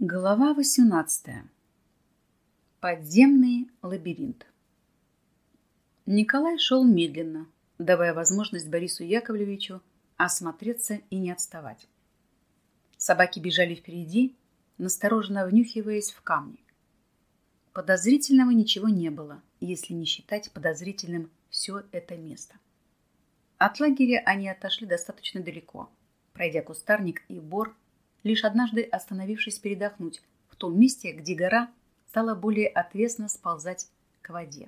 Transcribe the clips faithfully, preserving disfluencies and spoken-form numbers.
Глава восемнадцатая. Подземный лабиринт. Николай шел медленно, давая возможность Борису Яковлевичу осмотреться и не отставать. Собаки бежали впереди, настороженно внюхиваясь в камни. Подозрительного ничего не было, если не считать подозрительным все это место. От лагеря они отошли достаточно далеко, пройдя кустарник и бор, лишь однажды остановившись передохнуть в том месте, где гора стала более отвесно сползать к воде.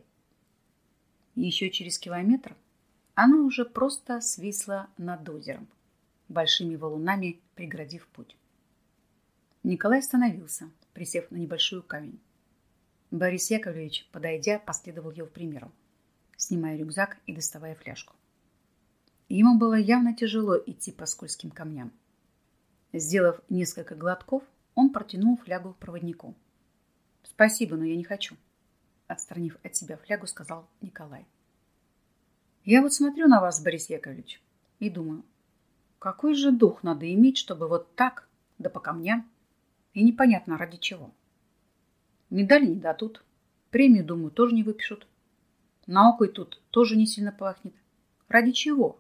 Еще через километр она уже просто свисла над озером, большими валунами преградив путь. Николай остановился, присев на небольшой камень. Борис Яковлевич, подойдя, последовал его примеру, снимая рюкзак и доставая фляжку. Ему было явно тяжело идти по скользким камням. Сделав несколько глотков, он протянул флягу проводнику. «Спасибо, но я не хочу», — отстранив от себя флягу, сказал Николай. «Я вот смотрю на вас, Борис Яковлевич, и думаю, какой же дух надо иметь, чтобы вот так, да по камням, и непонятно ради чего. Медали не дадут, премию, думаю, тоже не выпишут. Наукой тут тоже не сильно пахнет. Ради чего?»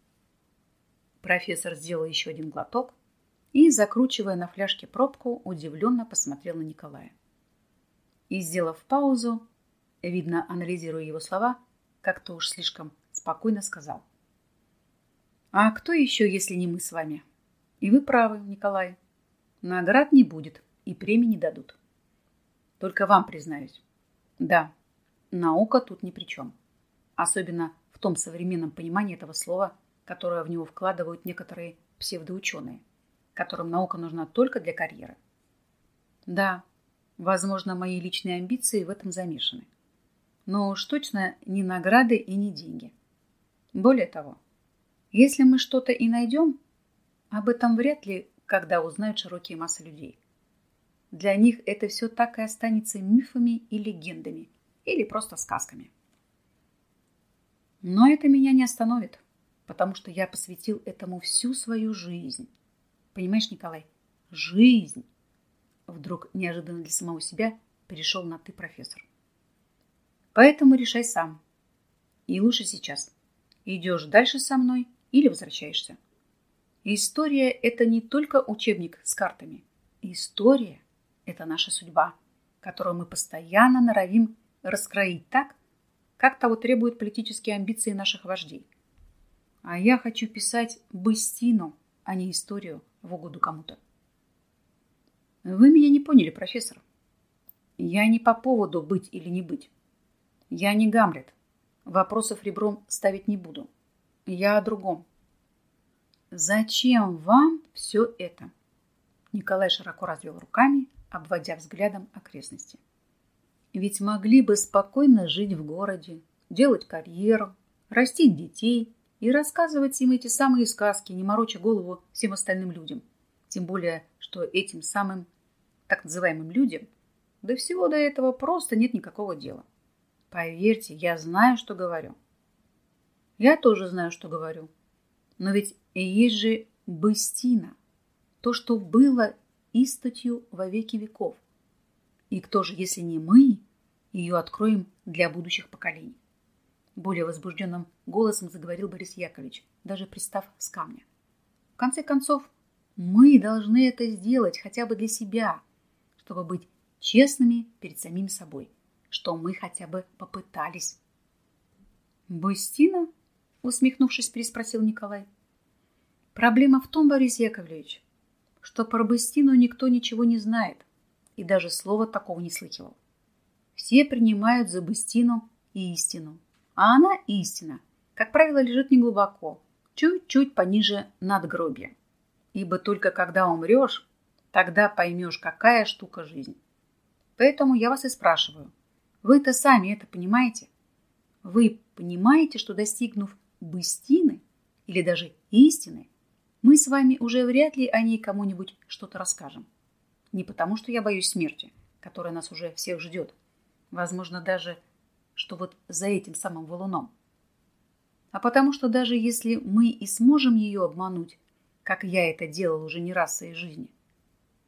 Профессор сделал еще один глоток и, закручивая на фляжке пробку, удивленно посмотрел на Николая. И, сделав паузу, видно, анализируя его слова, как-то уж слишком спокойно сказал: «А кто еще, если не мы с вами? И вы правы, Николай. Наград не будет и премии не дадут. Только вам признаюсь, да, наука тут ни при чем. Особенно в том современном понимании этого слова, которое в него вкладывают некоторые псевдоученые, которым наука нужна только для карьеры. Да, возможно, мои личные амбиции в этом замешаны. Но уж точно не награды и не деньги. Более того, если мы что-то и найдем, об этом вряд ли когда узнают широкие массы людей. Для них это все так и останется мифами и легендами, или просто сказками. Но это меня не остановит, потому что я посвятил этому всю свою жизнь. Понимаешь, Николай, жизнь. Вдруг неожиданно для самого себя перешел на «ты», профессор. Поэтому решай сам. И лучше сейчас. Идешь дальше со мной или возвращаешься. История – это не только учебник с картами. История – это наша судьба, которую мы постоянно норовим раскроить так, как того требуют политические амбиции наших вождей. А я хочу писать быстину, а не историю в угоду кому-то. Вы меня не поняли, профессор. Я не по поводу быть или не быть. Я не Гамлет. Вопросов ребром ставить не буду. Я о другом. Зачем вам все это? Николай широко развел руками, обводя взглядом окрестности. Ведь могли бы спокойно жить в городе, делать карьеру, растить детей и рассказывать им эти самые сказки, не мороча голову всем остальным людям. Тем более, что этим самым так называемым людям до всего до этого просто нет никакого дела. Поверьте, я знаю, что говорю. Я тоже знаю, что говорю. Но ведь есть же быстина, то, что было истотью во веки веков. И кто же, если не мы, ее откроем для будущих поколений? Более возбужденным голосом заговорил Борис Яковлевич, даже пристав с камня. В конце концов, мы должны это сделать хотя бы для себя, чтобы быть честными перед самим собой, что мы хотя бы попытались. «Быстина?» — усмехнувшись, переспросил Николай. «Проблема в том, Борис Яковлевич, что про быстину никто ничего не знает и даже слова такого не слыхивал. Все принимают за быстину истину. А она, истина, как правило, лежит неглубоко, чуть-чуть пониже надгробия. Ибо только когда умрешь, тогда поймешь, какая штука жизнь. Поэтому я вас и спрашиваю, вы-то сами это понимаете? Вы понимаете, что, достигнув быстины или даже истины, мы с вами уже вряд ли о ней кому-нибудь что-то расскажем? Не потому, что я боюсь смерти, которая нас уже всех ждет. Возможно, даже что вот за этим самым валуном. А потому что даже если мы и сможем ее обмануть, как я это делал уже не раз в своей жизни,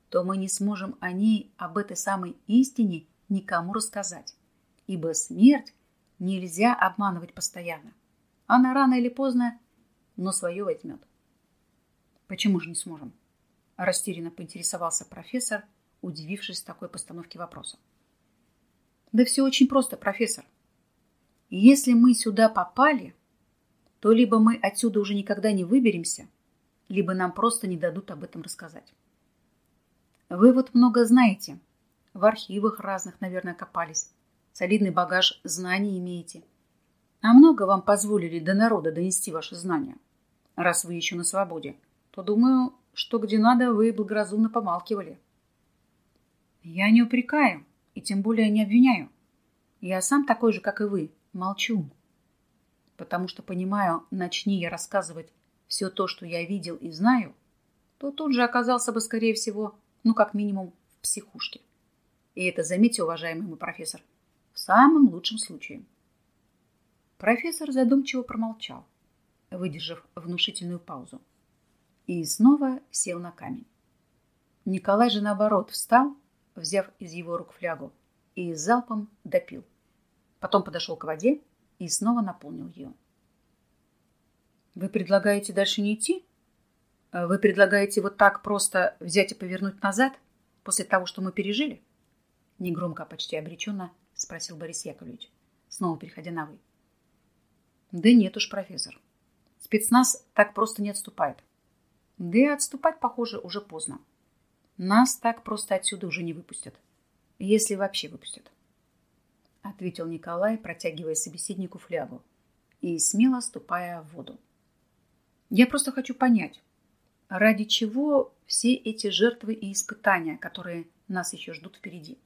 то мы не сможем о ней, об этой самой истине, никому рассказать, ибо смерть нельзя обманывать постоянно. Она рано или поздно, но свое возьмет. Почему же не сможем? Растерянно поинтересовался профессор, удивившись такой постановке вопроса. Да все очень просто, профессор. Если мы сюда попали, то либо мы отсюда уже никогда не выберемся, либо нам просто не дадут об этом рассказать. Вы вот много знаете, в архивах разных, наверное, копались, солидный багаж знаний имеете. А много вам позволили до народа донести ваши знания? Раз вы еще на свободе, то, думаю, что где надо, вы благоразумно помалкивали. Я не упрекаю и тем более не обвиняю. Я сам такой же, как и вы, молчу. Потому что понимаю, начни я рассказывать все то, что я видел и знаю, то тут же оказался бы, скорее всего, ну, как минимум, в психушке. И это, заметьте, уважаемый мой профессор, в самом лучшем случае. Профессор задумчиво промолчал, выдержав внушительную паузу, и снова сел на камень. Николай же, наоборот, встал, взяв из его рук флягу, и залпом допил. Потом подошел к воде и снова наполнил ее. Вы предлагаете дальше не идти? Вы предлагаете вот так просто взять и повернуть назад после того, что мы пережили? Негромко, почти обреченно спросил Борис Яковлевич, снова переходя на «вы». Да нет уж, профессор. Спецназ так просто не отступает. Да и отступать, похоже, уже поздно. Нас так просто отсюда уже не выпустят. Если вообще выпустят. Ответил Николай, протягивая собеседнику флягу и смело ступая в воду. Я просто хочу понять, ради чего все эти жертвы и испытания, которые нас еще ждут впереди.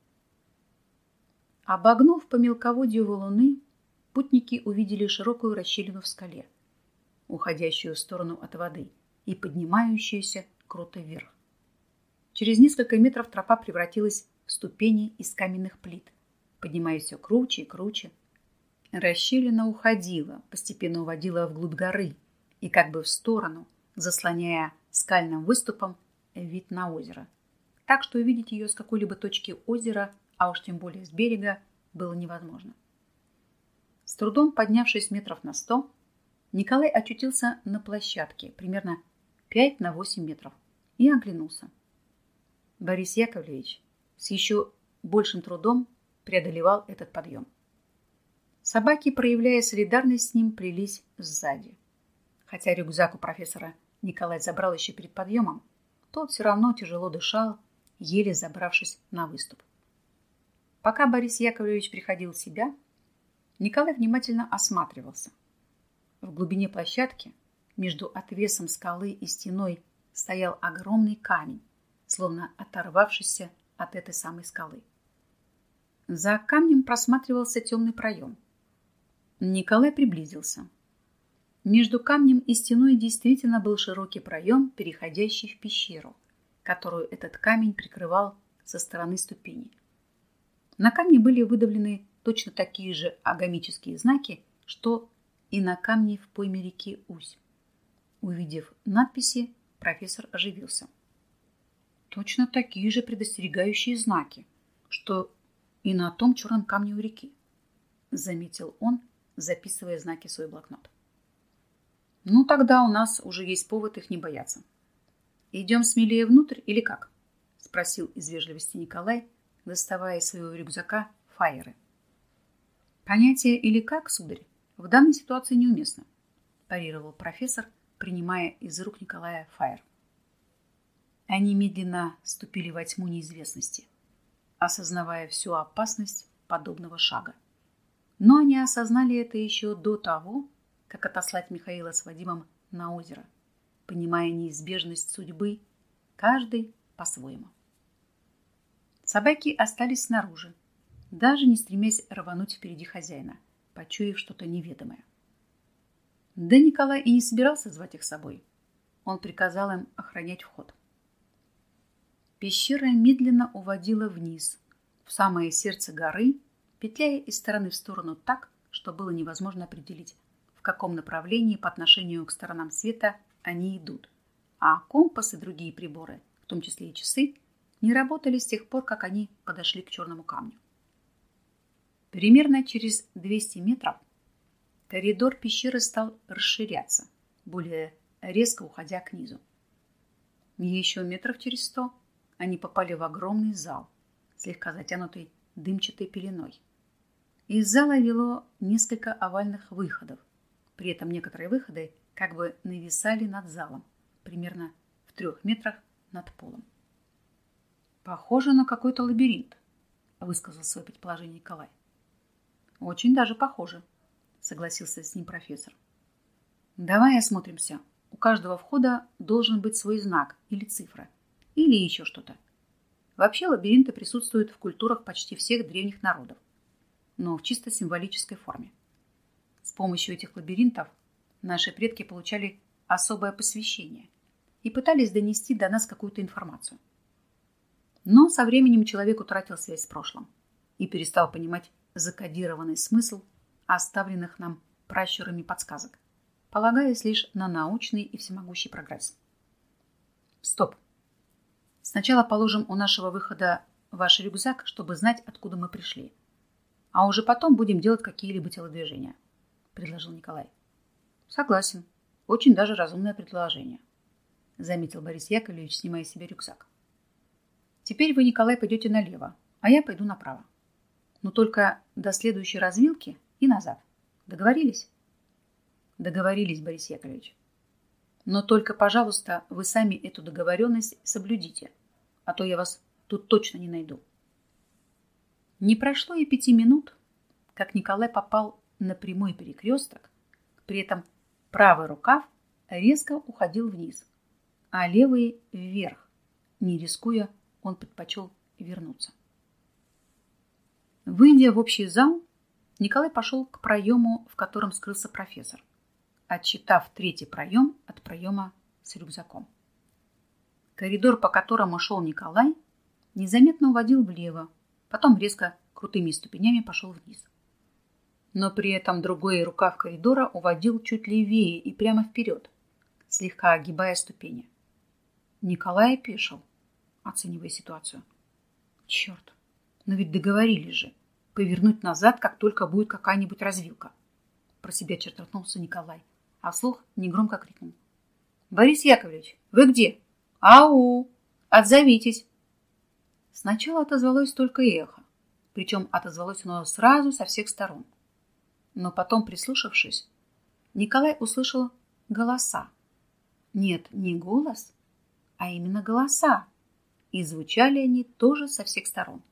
Обогнув по мелководью валуны, путники увидели широкую расщелину в скале, уходящую в сторону от воды и поднимающуюся круто вверх. Через несколько метров тропа превратилась в ступени из каменных плит, поднимаясь все круче и круче. Расщелина уходила, постепенно уводила вглубь горы и как бы в сторону, заслоняя скальным выступом вид на озеро. Так что увидеть ее с какой-либо точки озера, а уж тем более с берега, было невозможно. С трудом поднявшись метров на сто, Николай очутился на площадке примерно пять на восемь метров и оглянулся. Борис Яковлевич с еще большим трудом преодолевал этот подъем. Собаки, проявляя солидарность с ним, плелись сзади. Хотя рюкзак у профессора Николай забрал еще перед подъемом, тот все равно тяжело дышал, еле забравшись на выступ. Пока Борис Яковлевич приходил в себя, Николай внимательно осматривался. В глубине площадки, между отвесом скалы и стеной, стоял огромный камень, словно оторвавшийся от этой самой скалы. За камнем просматривался темный проем. Николай приблизился. Между камнем и стеной действительно был широкий проем, переходящий в пещеру, которую этот камень прикрывал со стороны ступеней. На камне были выдавлены точно такие же агамические знаки, что и на камне в пойме реки Усь. Увидев надписи, профессор оживился. Точно такие же предостерегающие знаки, что и на том черном камне у реки, заметил он, записывая знаки в свой блокнот. Ну, тогда у нас уже есть повод их не бояться. Идем смелее внутрь или как? Спросил из вежливости Николай, доставая из своего рюкзака фаеры. Понятие «или как», сударь, в данной ситуации неуместно, парировал профессор, принимая из рук Николая фаер. Они медленно ступили во тьму неизвестности, осознавая всю опасность подобного шага. Но они осознали это еще до того, как отослать Михаила с Вадимом на озеро, понимая неизбежность судьбы, каждый по-своему. Собаки остались снаружи, даже не стремясь рвануть впереди хозяина, почуяв что-то неведомое. Да Николай и не собирался звать их с собой. Он приказал им охранять вход. Пещера медленно уводила вниз, в самое сердце горы, петляя из стороны в сторону так, что было невозможно определить, в каком направлении по отношению к сторонам света они идут, а компас и другие приборы, в том числе и часы, не работали с тех пор, как они подошли к черному камню. Примерно через двести метров коридор пещеры стал расширяться, более резко уходя к низу. Еще метров через сто они попали в огромный зал, слегка затянутый дымчатой пеленой. Из зала вело несколько овальных выходов. При этом некоторые выходы как бы нависали над залом, примерно в трех метрах над полом. «Похоже на какой-то лабиринт», — высказал свое предположение Николай. «Очень даже похоже», — согласился с ним профессор. «Давай осмотримся. У каждого входа должен быть свой знак или цифра, или еще что-то. Вообще лабиринты присутствуют в культурах почти всех древних народов, но в чисто символической форме. С помощью этих лабиринтов наши предки получали особое посвящение и пытались донести до нас какую-то информацию. Но со временем человек утратил связь с прошлым и перестал понимать закодированный смысл оставленных нам пращурами подсказок, полагаясь лишь на научный и всемогущий прогресс. Стоп. Сначала положим у нашего выхода ваш рюкзак, чтобы знать, откуда мы пришли. А уже потом будем делать какие-либо телодвижения, предложил Николай. Согласен. Очень даже разумное предложение, заметил Борис Яковлевич, снимая себе рюкзак. Теперь вы, Николай, пойдете налево, а я пойду направо. Но только до следующей развилки и назад. Договорились? Договорились, Борис Яковлевич. Но только, пожалуйста, вы сами эту договоренность соблюдите, а то я вас тут точно не найду. Не прошло и пяти минут, как Николай попал на прямой перекресток, при этом правый рукав резко уходил вниз, а левый вверх. Не рискуя, он предпочел вернуться. Выйдя в общий зал, Николай пошел к проему, в котором скрылся профессор, отсчитав третий проем от проема с рюкзаком. Коридор, по которому шел Николай, незаметно уводил влево, потом резко крутыми ступенями пошел вниз. Но при этом другой рукав коридора уводил чуть левее и прямо вперед, слегка огибая ступени. Николай опешил, оценивая ситуацию. Черт, но ведь договорились же повернуть назад, как только будет какая-нибудь развилка. Про себя чертыхнулся Николай, а вслух негромко крикнул. Борис Яковлевич, вы где? Ау! Отзовитесь! Сначала отозвалось только эхо, причем отозвалось оно сразу со всех сторон. Но потом, прислушавшись, Николай услышал голоса. Нет, не голос, а именно голоса. И звучали они тоже со всех сторон.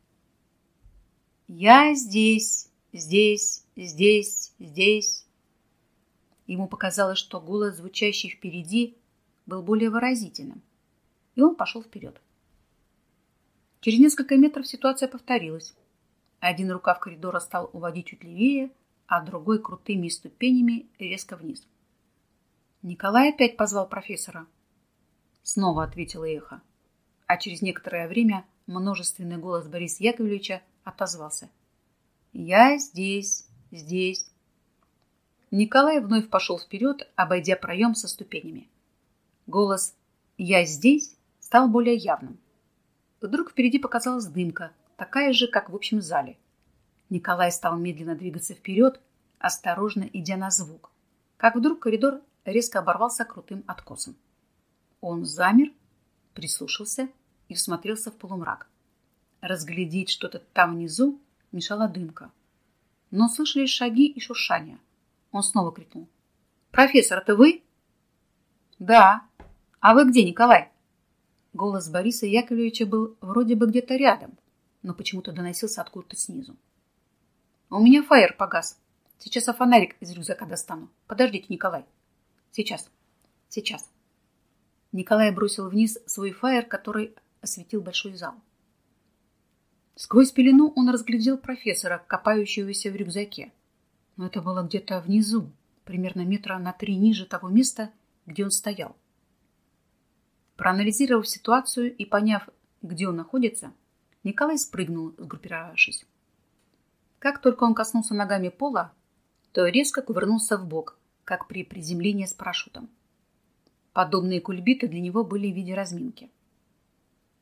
«Я здесь, здесь, здесь, здесь». Ему показалось, что голос, звучащий впереди, был более выразительным, и он пошел вперед. Через несколько метров ситуация повторилась. Один рукав коридора стал уводить чуть левее, а другой крутыми ступенями резко вниз. Николай опять позвал профессора. Снова ответило эхо, а через некоторое время множественный голос Бориса Яковлевича отозвался. «Я здесь, здесь». Николай вновь пошел вперед, обойдя проем со ступенями. Голос «Я здесь» стал более явным. Вдруг впереди показалась дымка, такая же, как в общем зале. Николай стал медленно двигаться вперед, осторожно идя на звук, как вдруг коридор резко оборвался крутым откосом. Он замер, прислушался и всмотрелся в полумрак. Разглядеть что-то там внизу мешала дымка. Но слышались шаги и шуршания. Он снова крикнул. «Профессор, это вы?» «Да. А вы где, Николай?» Голос Бориса Яковлевича был вроде бы где-то рядом, но почему-то доносился откуда-то снизу. «У меня фаер погас. Сейчас я фонарик из рюкзака достану. Подождите, Николай. Сейчас. Сейчас». Николай бросил вниз свой фаер, который осветил большой зал. Сквозь пелену он разглядел профессора, копающегося в рюкзаке. Но это было где-то внизу, примерно метра на три ниже того места, где он стоял. Проанализировав ситуацию и поняв, где он находится, Николай спрыгнул, сгруппировавшись. Как только он коснулся ногами пола, то резко кувырнулся вбок, как при приземлении с парашютом. Подобные кульбиты для него были в виде разминки.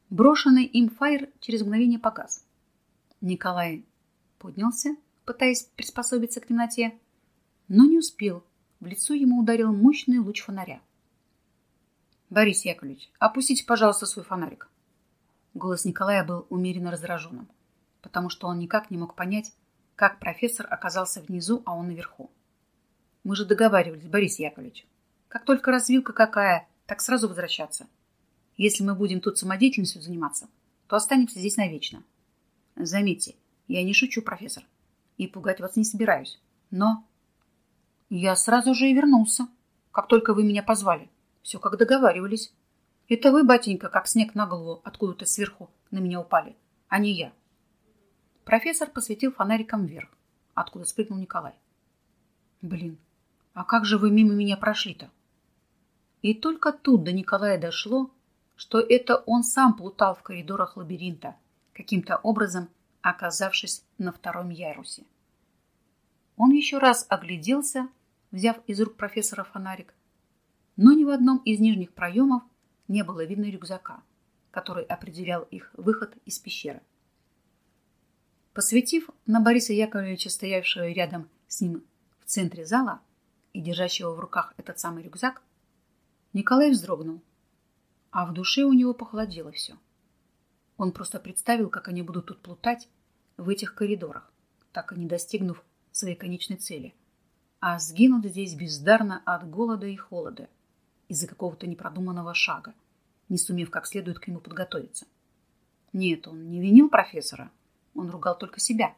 Брошенный им фаер через мгновение погас. Николай поднялся, пытаясь приспособиться к темноте, но не успел. В лицо ему ударил мощный луч фонаря. «Борис Яковлевич, опустите, пожалуйста, свой фонарик». Голос Николая был умеренно раздраженным, потому что он никак не мог понять, как профессор оказался внизу, а он наверху. «Мы же договаривались, Борис Яковлевич. Как только развилка какая, так сразу возвращаться. Если мы будем тут самодеятельностью заниматься, то останемся здесь навечно. Заметьте, я не шучу, профессор, и пугать вас не собираюсь. Но я сразу же и вернулся, как только вы меня позвали. Все как договаривались. Это вы, батенька, как снег на голову откуда-то сверху на меня упали, а не я». Профессор посветил фонариком вверх, откуда спрыгнул Николай. «Блин, а как же вы мимо меня прошли-то?» И только тут до Николая дошло, что это он сам плутал в коридорах лабиринта, каким-то образом оказавшись на втором ярусе. Он еще раз огляделся, взяв из рук профессора фонарик, но ни в одном из нижних проемов не было видно рюкзака, который определял их выход из пещеры. Посветив на Бориса Яковлевича, стоявшего рядом с ним в центре зала и держащего в руках этот самый рюкзак, Николай вздрогнул, а в душе у него похолодело все. Он просто представил, как они будут тут плутать в этих коридорах, так и не достигнув своей конечной цели, а сгинут здесь бездарно от голода и холода из-за какого-то непродуманного шага, не сумев как следует к нему подготовиться. Нет, он не винил профессора, он ругал только себя.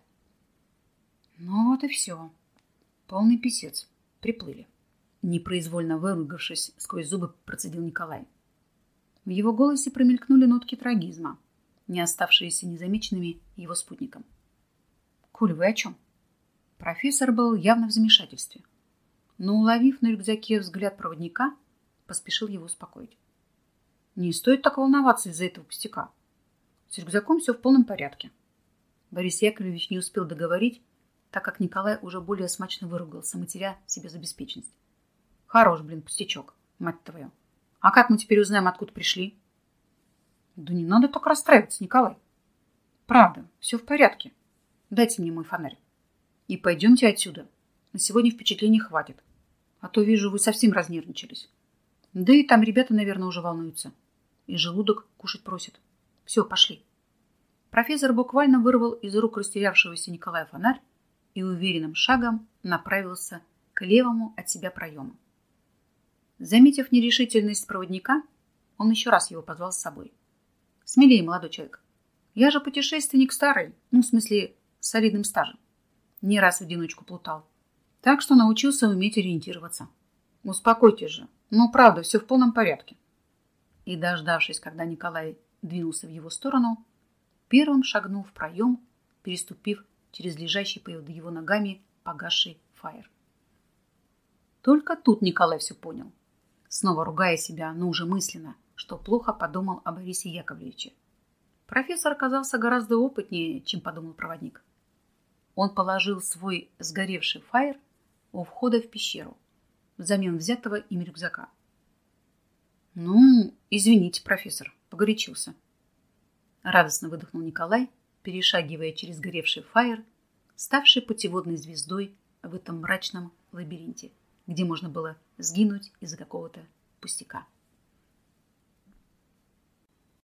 Ну вот и все. Полный писец. Приплыли. Непроизвольно выругавшись, сквозь зубы процедил Николай. В его голосе промелькнули нотки трагизма, не оставшиеся незамеченными его спутником. «Коль, вы о чем?» Профессор был явно в замешательстве, но, уловив на рюкзаке взгляд проводника, поспешил его успокоить. «Не стоит так волноваться из-за этого пустяка. С рюкзаком все в полном порядке». Борис Яковлевич не успел договорить, так как Николай уже более смачно выругался, матеря себе за беспечность. «Хорош, блин, пустячок, мать твою. А как мы теперь узнаем, откуда пришли?» «Да не надо так расстраиваться, Николай. Правда, все в порядке. Дайте мне мой фонарь. И пойдемте отсюда. На сегодня впечатлений хватит. А то, вижу, вы совсем разнервничались. Да и там ребята, наверное, уже волнуются. И желудок кушать просит. Все, пошли». Профессор буквально вырвал из рук растерявшегося Николая фонарь и уверенным шагом направился к левому от себя проему. Заметив нерешительность проводника, он еще раз его позвал с собой. «Смелее, молодой человек. Я же путешественник старый, ну, в смысле, с солидным стажем. Не раз в одиночку плутал. Так что научился уметь ориентироваться. Успокойтесь же. Ну, правда, все в полном порядке». И, дождавшись, когда Николай двинулся в его сторону, первым шагнул в проем, переступив через лежащий под его ногами погасший фаер. Только тут Николай все понял, снова ругая себя, но уже мысленно, что плохо подумал о Борисе Яковлевиче. Профессор оказался гораздо опытнее, чем подумал проводник. Он положил свой сгоревший фаер у входа в пещеру, взамен взятого им рюкзака. «Ну, извините, профессор, погорячился». Радостно выдохнул Николай, перешагивая через горевший фаер, ставший путеводной звездой в этом мрачном лабиринте, где можно было сгинуть из-за какого-то пустяка.